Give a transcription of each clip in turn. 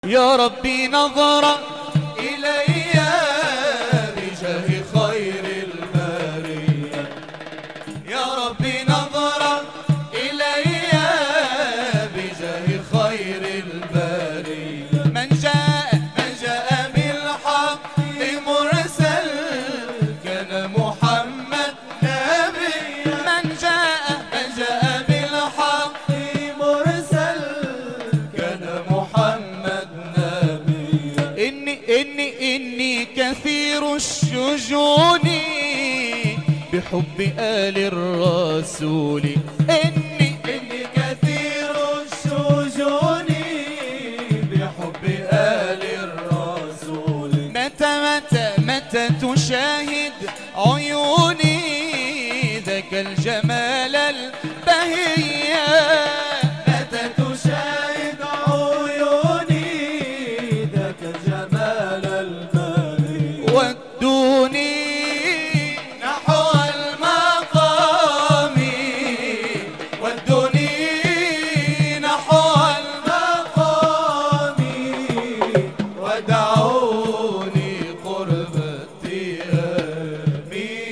يا ربي نظرة إلي بجاه خير البرية، يا ربي نظرة إلي بجاه خير البرية. من جاء بالحق مرسل كان محمد نبيا. من جاء بالحق مرسل كان محمد نبيا. إني كثير الشجون بحب آل الرسول. إني كثير الشجون بحب آل الرسول. متى تشاهد عيوني ذاك الجمال البهية. متى تشاهد عيوني ذاك الجمال البهية. ودوني نحو المقام، ودوني نحو المقام، ودعوني قرب التيام،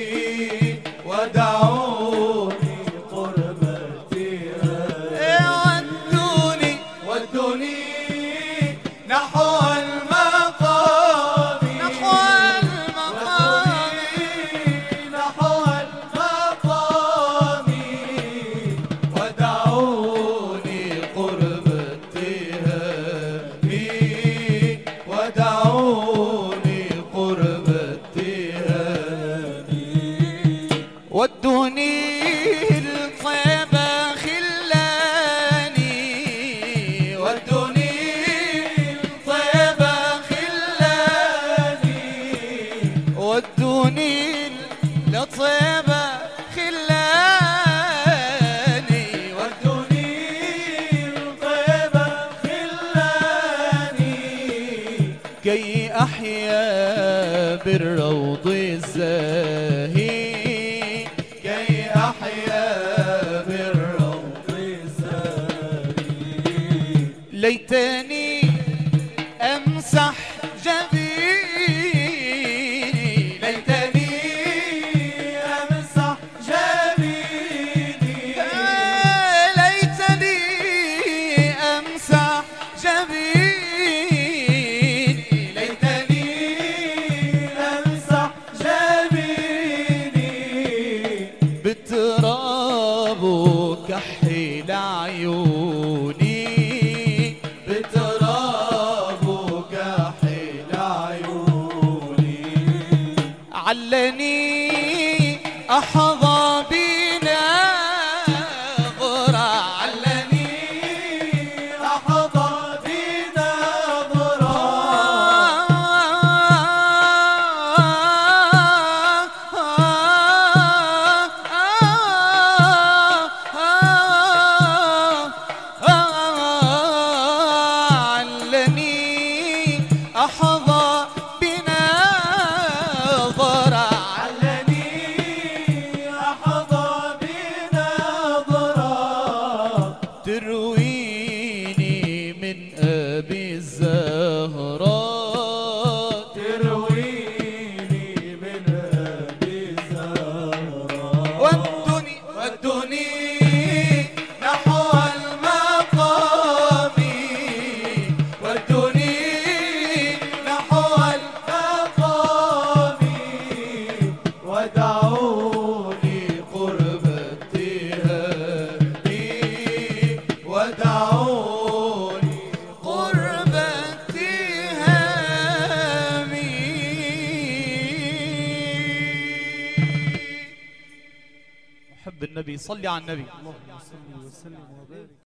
ودعوني قرب التيام. ودوني نحو المقام، نحو المقام، نحو المقام، ودعوني قرب التيام، ودعوني قرب التيام. ودوني الطيب خلاني، ودوني الطيب خلاني، ودوني الطيب خلاني، ودوني الطيب خلاني، كي أحيا بالروض الزاهي، كي أحيا بالروض الزاهي. ليتني أمسح جبيني، ليتني أمسح جبيني، ليتني أمسح جبيني، ليتني أمسح جبيني. بالتراب كحل عيوني، بالتراب كحل عيوني. علني أحظى بنظرة، علني أحظى بنظرة. علني أحظى بنظرة، علني أحظى بنظرة. ترويني من أبي الزهراء، ترويني من أبي الزهراء. ودوني نحو المقام، ودوني نحو المقام، ودعوني قرب التيام، ودعوني قرب التيام. محب النبي، صلي على النبي. اللهم صل وسلم وبارك.